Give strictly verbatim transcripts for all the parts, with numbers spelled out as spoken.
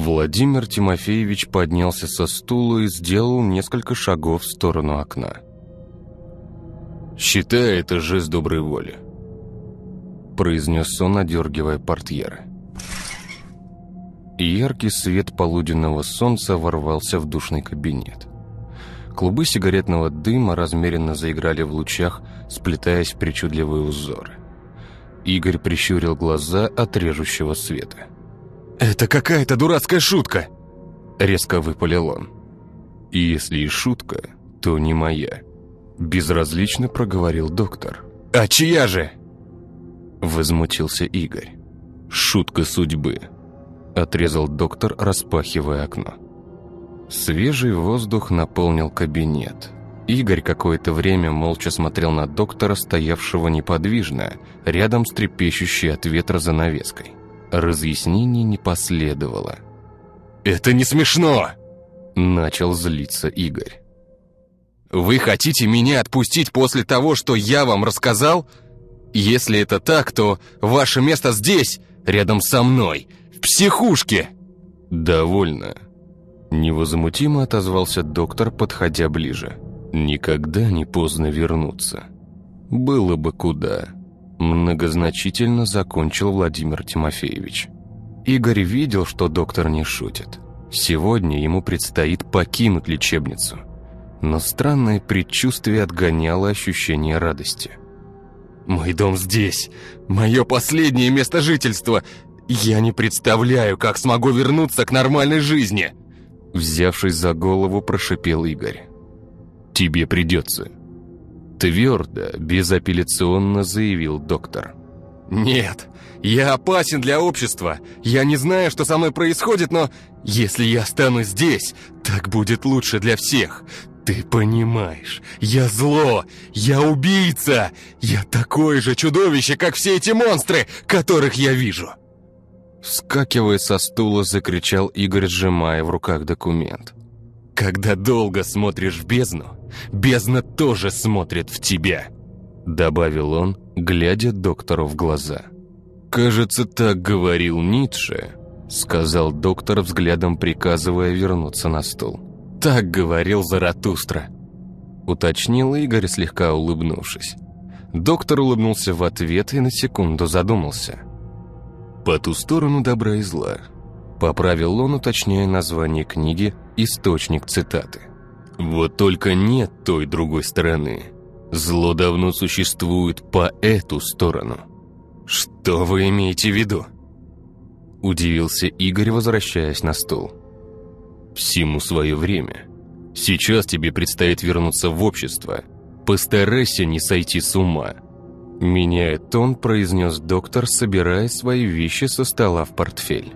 Владимир Тимофеевич поднялся со стула и сделал несколько шагов в сторону окна. «Считай это жест доброй воли», – произнес он, одергивая портьеры. Яркий свет полуденного солнца ворвался в душный кабинет. Клубы сигаретного дыма размеренно заиграли в лучах, сплетаясь в причудливые узоры. Игорь прищурил глаза от режущего света. «Это какая-то дурацкая шутка!» – резко выпалил он. «И если и шутка, то не моя», – безразлично проговорил доктор. «А чья же?» – возмутился Игорь. «Шутка судьбы», – отрезал доктор, распахивая окно. Свежий воздух наполнил кабинет. Игорь какое-то время молча смотрел на доктора, стоявшего неподвижно, рядом с трепещущей от ветра занавеской. Разъяснений не последовало. «Это не смешно!» – начал злиться Игорь. «Вы хотите меня отпустить после того, что я вам рассказал? Если это так, то ваше место здесь, рядом со мной, в психушке!» «Довольно!» – невозмутимо отозвался доктор, подходя ближе. «Никогда не поздно вернуться. Было бы куда». Многозначительно закончил Владимир Тимофеевич. Игорь видел, что доктор не шутит. Сегодня ему предстоит покинуть лечебницу. Но странное предчувствие отгоняло ощущение радости. «Мой дом здесь! Мое последнее место жительства! Я не представляю, как смогу вернуться к нормальной жизни!» Взявшись за голову, прошипел Игорь. «Тебе придется!» Твердо, безапелляционно заявил доктор. «Нет, я опасен для общества. Я не знаю, что со мной происходит, но если я останусь здесь, так будет лучше для всех. Ты понимаешь, я зло, я убийца, я такое же чудовище, как все эти монстры, которых я вижу!» Вскакивая со стула, закричал Игорь, сжимая в руках документ. «Когда долго смотришь в бездну, бездна тоже смотрит в тебя», — добавил он, глядя доктору в глаза. «Кажется, так говорил Ницше», — сказал доктор, взглядом приказывая вернуться на стул. «Так говорил Заратустра», — уточнил Игорь, слегка улыбнувшись. Доктор улыбнулся в ответ и на секунду задумался. «По ту сторону добра и зла», — поправил он, уточняя название книги, источник цитаты. «Вот только нет той другой стороны. Зло давно существует по эту сторону». «Что вы имеете в виду?» – удивился Игорь, возвращаясь на стул. «Всему свое время. Сейчас тебе предстоит вернуться в общество. Постарайся не сойти с ума». Меняя тон, произнес доктор, собирая свои вещи со стола в портфель.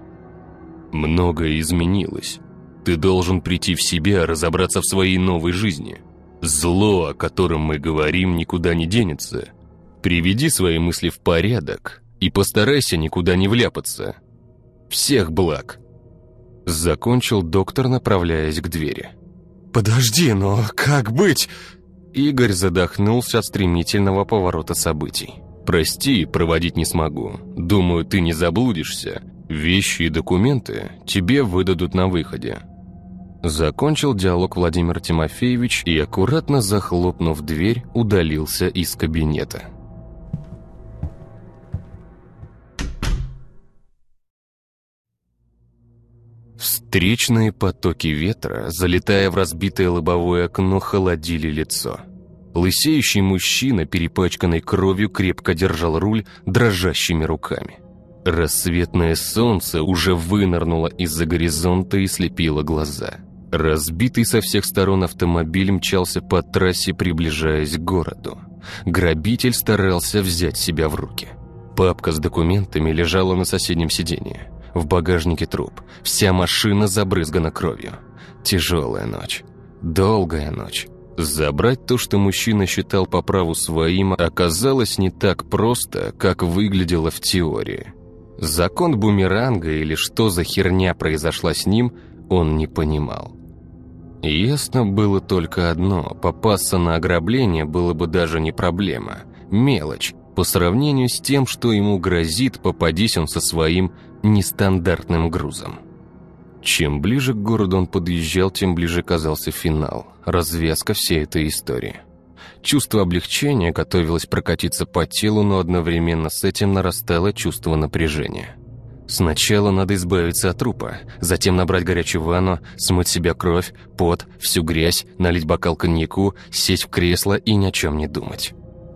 «Многое изменилось. Ты должен прийти в себя, разобраться в своей новой жизни. Зло, о котором мы говорим, никуда не денется. Приведи свои мысли в порядок и постарайся никуда не вляпаться. Всех благ!» Закончил доктор, направляясь к двери. «Подожди, но как быть?» Игорь задохнулся от стремительного поворота событий. «Прости, проводить не смогу. Думаю, ты не заблудишься. Вещи и документы тебе выдадут на выходе». Закончил диалог Владимир Тимофеевич и, аккуратно захлопнув дверь, удалился из кабинета. Встречные потоки ветра, залетая в разбитое лобовое окно, холодили лицо. Лысеющий мужчина, перепачканный кровью, крепко держал руль дрожащими руками. Рассветное солнце уже вынырнуло из-за горизонта и слепило глаза. Разбитый со всех сторон автомобиль мчался по трассе, приближаясь к городу. Грабитель старался взять себя в руки. Папка с документами лежала на соседнем сиденье. В багажнике труп. Вся машина забрызгана кровью. Тяжелая ночь. Долгая ночь. Забрать то, что мужчина считал по праву своим, оказалось не так просто, как выглядело в теории. Закон бумеранга или что за херня произошла с ним, он не понимал. Ясно было только одно: попасться на ограбление было бы даже не проблема. Мелочь по сравнению с тем, что ему грозит, попадись он со своим нестандартным грузом. Чем ближе к городу он подъезжал, тем ближе казался финал, развязка всей этой истории. Чувство облегчения готовилось прокатиться по телу, но одновременно с этим нарастало чувство напряжения. Сначала надо избавиться от трупа, затем набрать горячую ванну, смыть с себя кровь, пот, всю грязь, налить бокал коньяку, сесть в кресло и ни о чем не думать.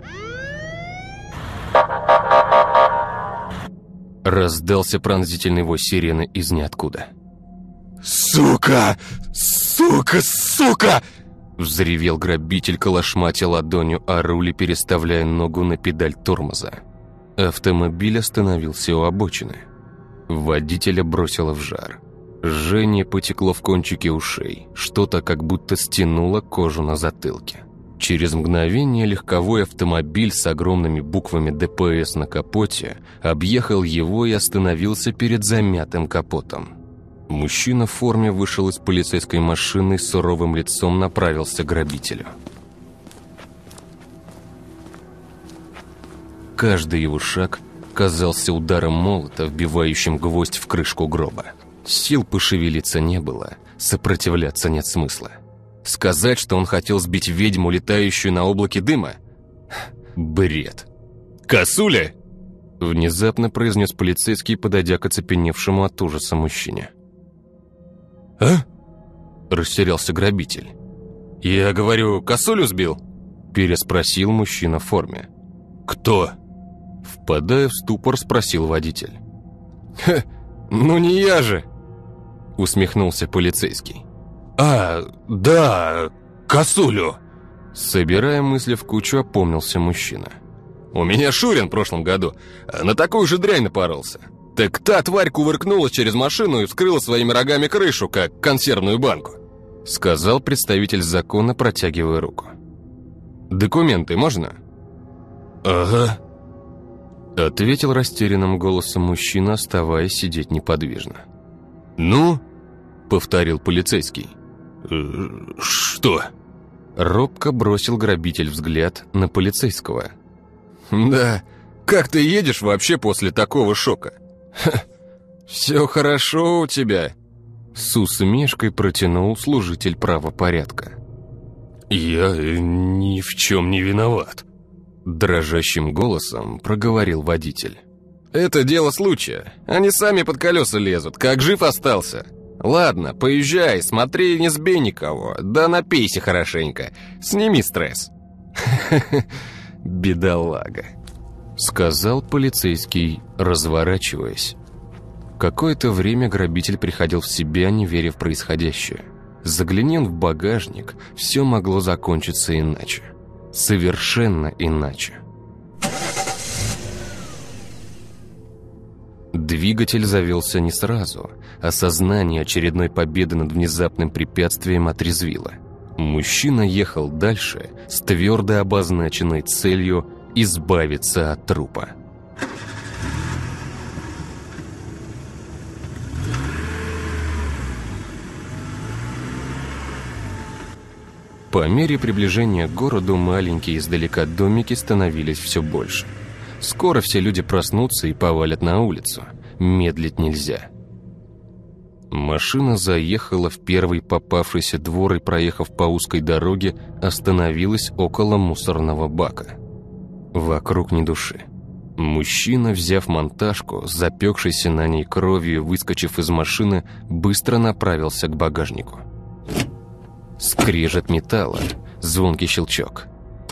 Раздался пронзительный вой сирены из ниоткуда. «Сука! Сука! Сука!» Взревел грабитель, колошматя ладонью о руль и переставляя ногу на педаль тормоза. Автомобиль остановился у обочины. Водителя бросило в жар. Жжение потекло в кончике ушей. Что-то как будто стянуло кожу на затылке. Через мгновение легковой автомобиль с огромными буквами ДПС на капоте объехал его и остановился перед замятым капотом. Мужчина в форме вышел из полицейской машины и с суровым лицом направился к грабителю. Каждый его шаг казался ударом молота, вбивающим гвоздь в крышку гроба. Сил пошевелиться не было, сопротивляться нет смысла. Сказать, что он хотел сбить ведьму, летающую на облаке дыма? Бред. «Косуля!» Внезапно произнес полицейский, подойдя к оцепеневшему от ужаса мужчине. «А?» Растерялся грабитель. «Я говорю, косулю сбил?» Переспросил мужчина в форме. «Кто?» Впадая в ступор, спросил водитель. «Ха, ну не я же!» Усмехнулся полицейский. «А, да, косулю!» Собирая мысли в кучу, опомнился мужчина. «У меня Шурин в прошлом году на такую же дрянь напоролся. Так та тварь кувыркнулась через машину и вскрыла своими рогами крышу, как консервную банку», сказал представитель закона, протягивая руку. «Документы можно?» «Ага», ответил растерянным голосом мужчина, оставаясь сидеть неподвижно. «Ну?» — повторил полицейский. «Что?» Робко бросил грабитель взгляд на полицейского. «Да, как ты едешь вообще после такого шока? Ха, все хорошо у тебя?» С усмешкой протянул служитель правопорядка. «Я ни в чем не виноват», — дрожащим голосом проговорил водитель. «Это дело случая. Они сами под колеса лезут, как жив остался. Ладно, поезжай, смотри, не сбей никого, да напейся хорошенько, сними стресс». «Бедолага», — сказал полицейский, разворачиваясь. Какое-то время грабитель приходил в себя, не веря в происходящее. Загляни он в багажник, все могло закончиться иначе. Совершенно иначе. Двигатель завелся не сразу. Осознание очередной победы над внезапным препятствием отрезвило. Мужчина ехал дальше с твердо обозначенной целью избавиться от трупа. По мере приближения к городу маленькие издалека домики становились все больше. Скоро все люди проснутся и повалят на улицу. Медлить нельзя. Машина заехала в первый попавшийся двор и, проехав по узкой дороге, остановилась около мусорного бака. Вокруг ни души. Мужчина, взяв монтажку, запекшийся на ней кровью и выскочив из машины, быстро направился к багажнику. Скрежет металла, звонкий щелчок.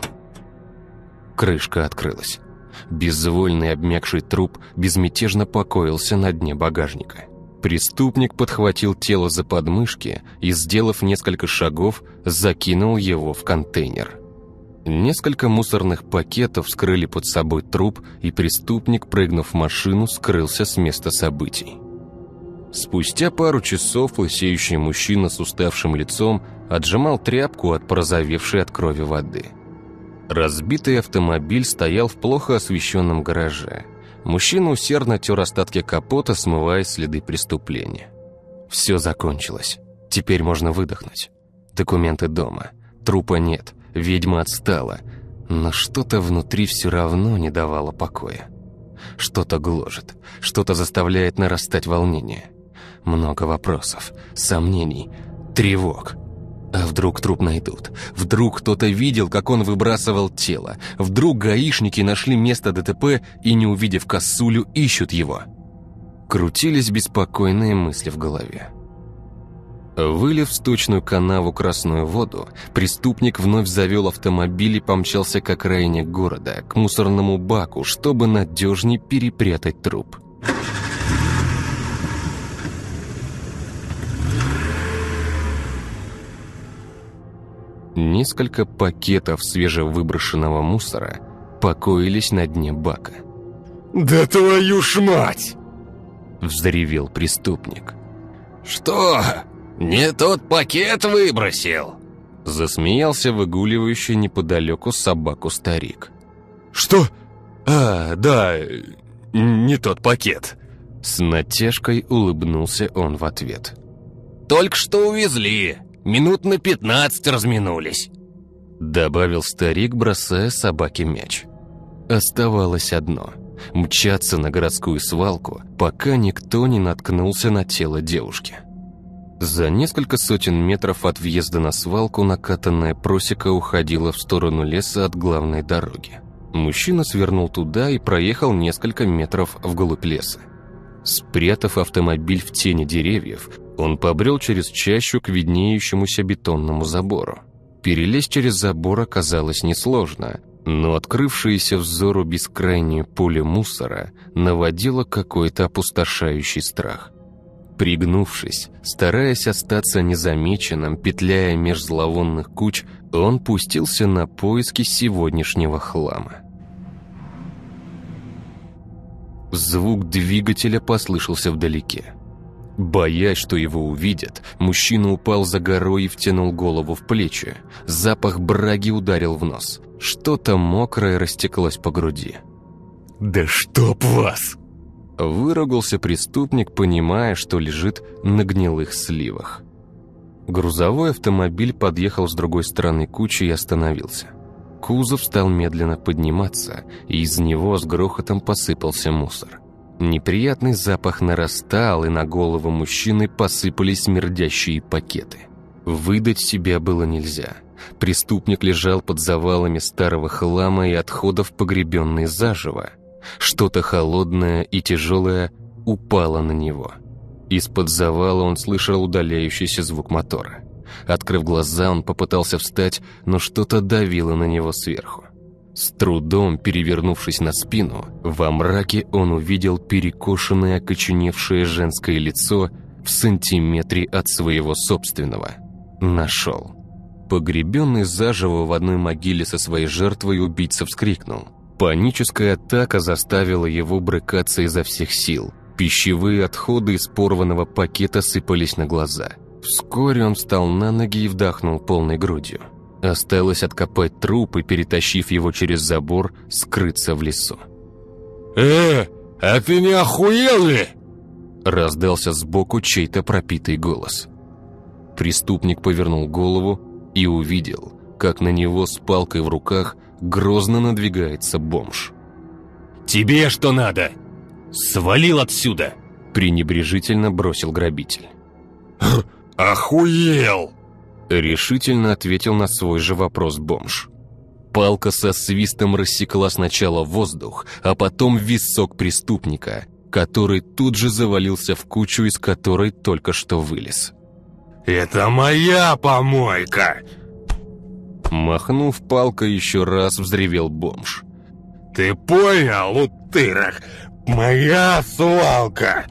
Крышка открылась. Безвольный обмякший труп безмятежно покоился на дне багажника. Преступник подхватил тело за подмышки и, сделав несколько шагов, закинул его в контейнер. Несколько мусорных пакетов скрыли под собой труп, и преступник, прыгнув в машину, скрылся с места событий. Спустя пару часов лысеющий мужчина с уставшим лицом отжимал тряпку от порозовевшей от крови воды. Разбитый автомобиль стоял в плохо освещенном гараже. Мужчина усердно тер остатки капота, смывая следы преступления. Все закончилось. Теперь можно выдохнуть. Документы дома. Трупа нет. Ведьма отстала. Но что-то внутри все равно не давало покоя. Что-то гложет. Что-то заставляет нарастать волнение. много вопросов, сомнений, тревог. А вдруг труп найдут? Вдруг кто-то видел, как он выбрасывал тело? Вдруг гаишники нашли место ДТП и, не увидев косулю, ищут его? Крутились беспокойные мысли в голове. Вылив в сточную канаву красную воду, преступник вновь завел автомобиль и помчался к окраине города, к мусорному баку, чтобы надежней перепрятать труп. Несколько пакетов свежевыброшенного мусора покоились на дне бака. «Да твою ж мать!» — взревел преступник. «Что? Не тот пакет выбросил?» — засмеялся выгуливающий неподалеку собаку старик. «Что? А, да, не тот пакет». С натяжкой улыбнулся он в ответ. «Только что увезли. Минут на пятнадцать разминулись», — добавил старик, бросая собаке мяч. Оставалось одно — мчаться на городскую свалку, пока никто не наткнулся на тело девушки. За несколько сотен метров от въезда на свалку накатанная просека уходила в сторону леса от главной дороги. Мужчина свернул туда и проехал несколько метров вглубь леса. Спрятав автомобиль в тени деревьев, он побрел через чащу к виднеющемуся бетонному забору. Перелезть через забор оказалось несложно, но открывшееся взору бескрайнее поле мусора наводило какой-то опустошающий страх. Пригнувшись, стараясь остаться незамеченным, петляя меж зловонных куч, он пустился на поиски сегодняшнего хлама. Звук двигателя послышался вдалеке. Боясь, что его увидят, мужчина упал за горой и втянул голову в плечи. Запах браги ударил в нос. Что-то мокрое растеклось по груди. «Да чтоб вас!» Выругался преступник, понимая, что лежит на гнилых сливах. Грузовой автомобиль подъехал с другой стороны кучи и остановился. Кузов стал медленно подниматься, и из него с грохотом посыпался мусор. Неприятный запах нарастал, и на голову мужчины посыпались смердящие пакеты. Выдать себя было нельзя. Преступник лежал под завалами старого хлама и отходов, погребенный заживо. Что-то холодное и тяжелое упало на него. Из-под завала он слышал удаляющийся звук мотора. Открыв глаза, он попытался встать, но что-то давило на него сверху. С трудом перевернувшись на спину, во мраке он увидел перекошенное, окоченевшее женское лицо в сантиметре от своего собственного. Нашел. Погребенный заживо в одной могиле со своей жертвой, убийца вскрикнул. Паническая атака заставила его брыкаться изо всех сил. Пищевые отходы из порванного пакета сыпались на глаза. Вскоре он встал на ноги и вдохнул полной грудью. Осталось откопать труп и, перетащив его через забор, скрыться в лесу. «Э, а ты не охуел ли?» Раздался сбоку чей-то пропитый голос. Преступник повернул голову и увидел, как на него с палкой в руках грозно надвигается бомж. «Тебе что надо? Свалил отсюда!» Пренебрежительно бросил грабитель. «Охуел!» Решительно ответил на свой же вопрос бомж. Палка со свистом рассекла сначала воздух, а потом висок преступника, который тут же завалился в кучу, из которой только что вылез. «Это моя помойка!» Махнув палкой, еще раз взревел бомж. «Ты понял, утырок? Моя свалка!»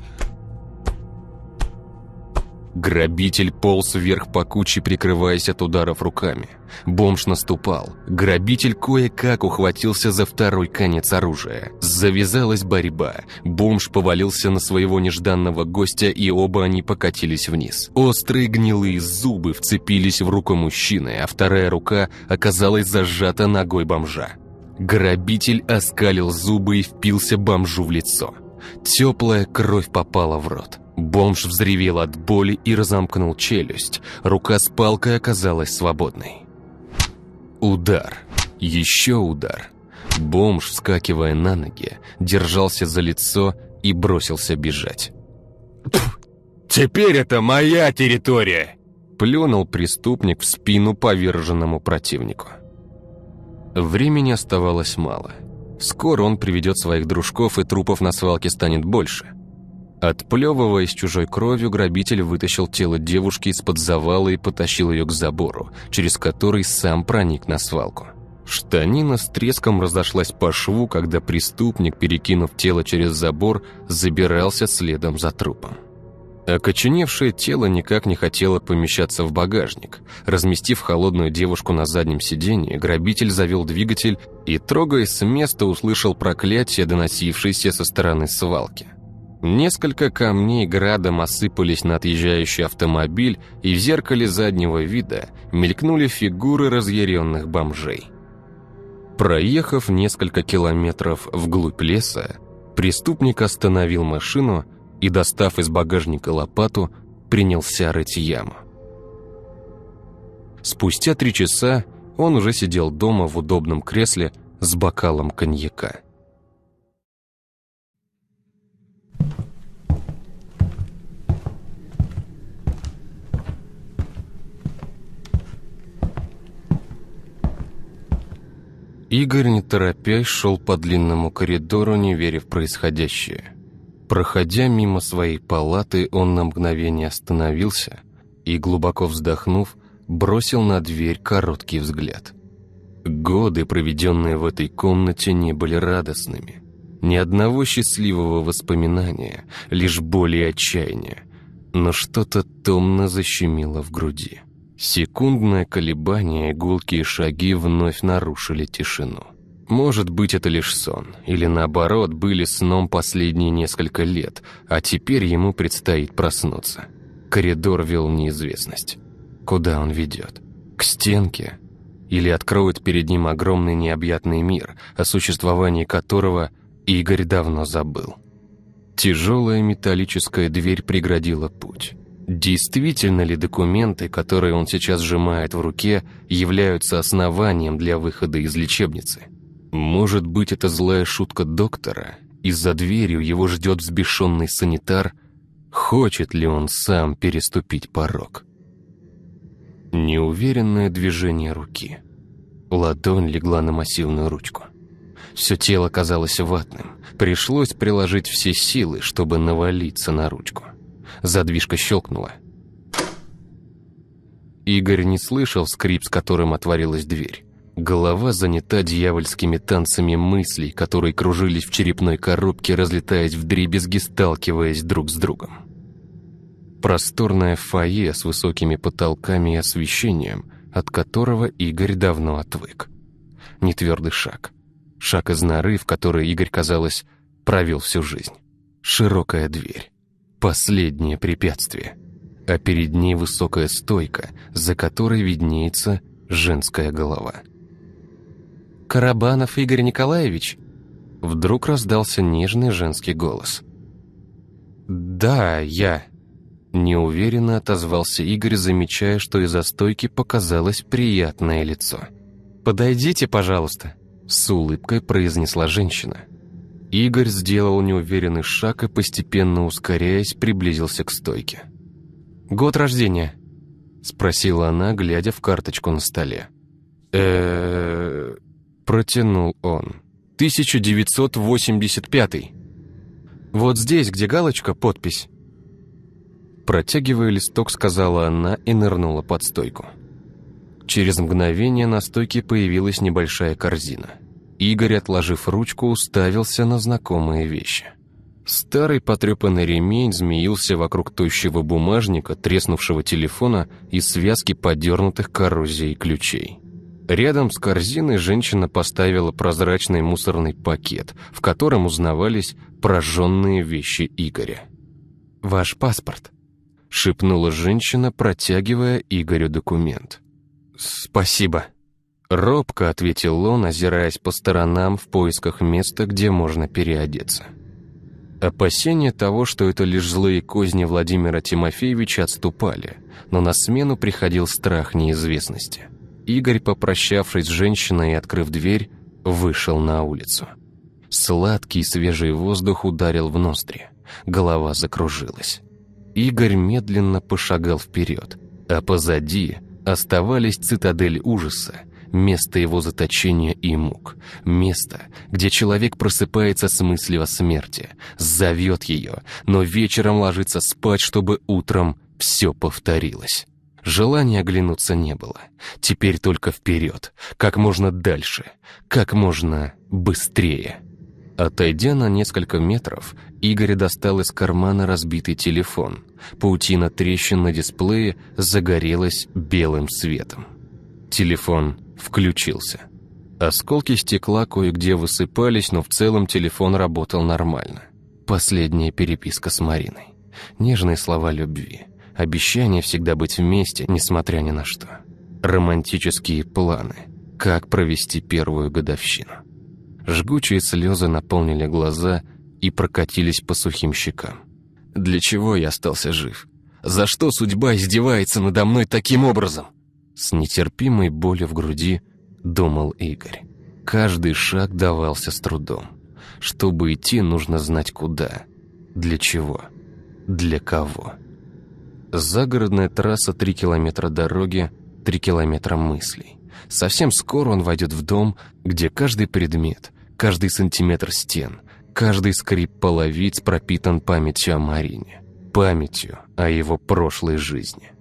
Грабитель полз вверх по куче, прикрываясь от ударов руками. Бомж наступал. Грабитель кое-как ухватился за второй конец оружия. Завязалась борьба. Бомж повалился на своего нежданного гостя, и оба они покатились вниз. Острые гнилые зубы вцепились в руку мужчины, а вторая рука оказалась зажата ногой бомжа. Грабитель оскалил зубы и впился бомжу в лицо. Теплая кровь попала в рот. Бомж взревел от боли и разомкнул челюсть. Рука с палкой оказалась свободной. Удар. Еще удар. Бомж, вскакивая на ноги, держался за лицо и бросился бежать. «Теперь это моя территория!» Плюнул преступник в спину поверженному противнику. Времени оставалось мало. Скоро он приведет своих дружков, и трупов на свалке станет больше. Отплевываясь чужой кровью, грабитель вытащил тело девушки из-под завала и потащил ее к забору, через который сам проник на свалку. Штанина с треском разошлась по шву, когда преступник, перекинув тело через забор, забирался следом за трупом. Окоченевшее тело никак не хотело помещаться в багажник. Разместив холодную девушку на заднем сиденье, грабитель завел двигатель и, трогаясь с места, услышал проклятие, доносившееся со стороны свалки. Несколько камней градом осыпались на отъезжающий автомобиль, и в зеркале заднего вида мелькнули фигуры разъяренных бомжей. Проехав несколько километров вглубь леса, преступник остановил машину и, достав из багажника лопату, принялся рыть яму. Спустя три часа он уже сидел дома в удобном кресле с бокалом коньяка. Игорь, не торопясь, шел по длинному коридору, не веря в происходящее. Проходя мимо своей палаты, он на мгновение остановился и, глубоко вздохнув, бросил на дверь короткий взгляд. Годы, проведенные в этой комнате, не были радостными. Ни одного счастливого воспоминания, лишь боль и отчаяние. Но что-то томно защемило в груди. Секундное колебание и гулкие шаги вновь нарушили тишину. Может быть, это лишь сон, или наоборот, были сном последние несколько лет, а теперь ему предстоит проснуться. Коридор вел в неизвестность. Куда он ведет? К стенке? Или откроет перед ним огромный необъятный мир, о существовании которого Игорь давно забыл? Тяжелая металлическая дверь преградила путь. Действительно ли документы, которые он сейчас сжимает в руке, являются основанием для выхода из лечебницы? Может быть, это злая шутка доктора, и за дверью его ждет взбешенный санитар? Хочет ли он сам переступить порог? Неуверенное движение руки. Ладонь легла на массивную ручку. Все тело казалось ватным. Пришлось приложить все силы, чтобы навалиться на ручку. Задвижка щелкнула. Игорь не слышал скрип, с которым отворилась дверь. Голова занята дьявольскими танцами мыслей, которые кружились в черепной коробке, разлетаясь вдребезги, сталкиваясь друг с другом. Просторное фойе с высокими потолками и освещением, от которого Игорь давно отвык. Нетвердый шаг. Шаг из норы, в которой Игорь, казалось, провел всю жизнь. Широкая дверь. Последнее препятствие. А перед ней высокая стойка, за которой виднеется женская голова. «Карабанов Игорь Николаевич?» Вдруг раздался нежный женский голос. «Да, я», — неуверенно отозвался Игорь, замечая, что из-за стойки показалось приятное лицо. «Подойдите, пожалуйста», — с улыбкой произнесла женщина. Игорь сделал неуверенный шаг и, постепенно ускоряясь, приблизился к стойке. «Год рождения?» — спросила она, глядя в карточку на столе. э протянул он. «тысяча девятьсот восемьдесят пятый. Вот здесь, где галочка, подпись». Протягивая листок, сказала она и нырнула под стойку. Через мгновение на стойке появилась небольшая корзина. Игорь, отложив ручку, уставился на знакомые вещи. Старый потрепанный ремень змеился вокруг тощего бумажника, треснувшего телефона и связки подернутых коррозией ключей. Рядом с корзиной женщина поставила прозрачный мусорный пакет, в котором узнавались прожженные вещи Игоря. «Ваш паспорт», — шепнула женщина, протягивая Игорю документ. «Спасибо», — робко ответил он, озираясь по сторонам в поисках места, где можно переодеться. Опасения того, что это лишь злые козни Владимира Тимофеевича, отступали, но на смену приходил страх неизвестности. Игорь, попрощавшись с женщиной и открыв дверь, вышел на улицу. Сладкий свежий воздух ударил в ноздри, голова закружилась. Игорь медленно пошагал вперед, а позади оставались цитадель ужаса, место его заточения и мук, место, где человек просыпается с мыслью о смерти, зовет ее, но вечером ложится спать, чтобы утром все повторилось. Желания оглянуться не было. Теперь только вперед, как можно дальше, как можно быстрее. Отойдя на несколько метров, Игорь достал из кармана разбитый телефон. Паутина трещин на дисплее загорелась белым светом. Телефон включился. Осколки стекла кое-где высыпались, но в целом телефон работал нормально. Последняя переписка с Мариной. Нежные слова любви. Обещание всегда быть вместе, несмотря ни на что. Романтические планы. Как провести первую годовщину. Жгучие слезы наполнили глаза и прокатились по сухим щекам. Для чего я остался жив? За что судьба издевается надо мной таким образом? С нетерпимой болью в груди думал Игорь. Каждый шаг давался с трудом. Чтобы идти, нужно знать куда. Для чего? Для кого? Загородная трасса, три километра дороги, три километра мыслей. Совсем скоро он войдет в дом, где каждый предмет, каждый сантиметр стен, каждый скрип половиц пропитан памятью о Марине, памятью о его прошлой жизни.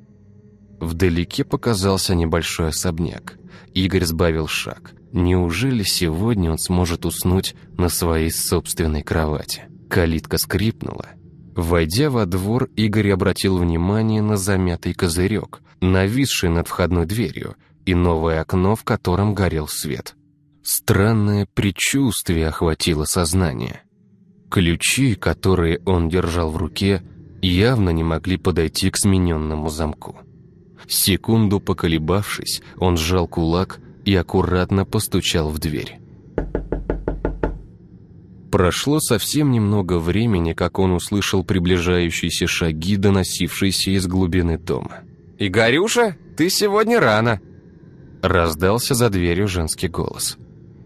Вдалеке показался небольшой особняк. Игорь сбавил шаг. Неужели сегодня он сможет уснуть на своей собственной кровати? Калитка скрипнула. Войдя во двор, Игорь обратил внимание на замятый козырек, нависший над входной дверью, и новое окно, в котором горел свет. Странное предчувствие охватило сознание. Ключи, которые он держал в руке, явно не могли подойти к смененному замку. Секунду поколебавшись, он сжал кулак и аккуратно постучал в дверь. Прошло совсем немного времени, как он услышал приближающиеся шаги, доносившиеся из глубины дома. «Игорюша, ты сегодня рано!» Раздался за дверью женский голос.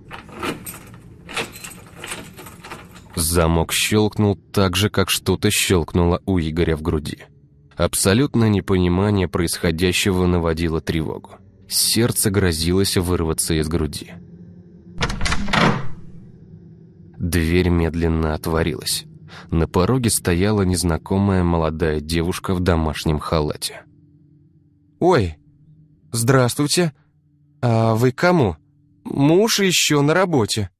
Замок щелкнул так же, как что-то щелкнуло у Игоря в груди. Абсолютное непонимание происходящего наводило тревогу. Сердце грозилось вырваться из груди. Дверь медленно отворилась. На пороге стояла незнакомая молодая девушка в домашнем халате. «Ой, здравствуйте. А вы к кому? Муж еще на работе».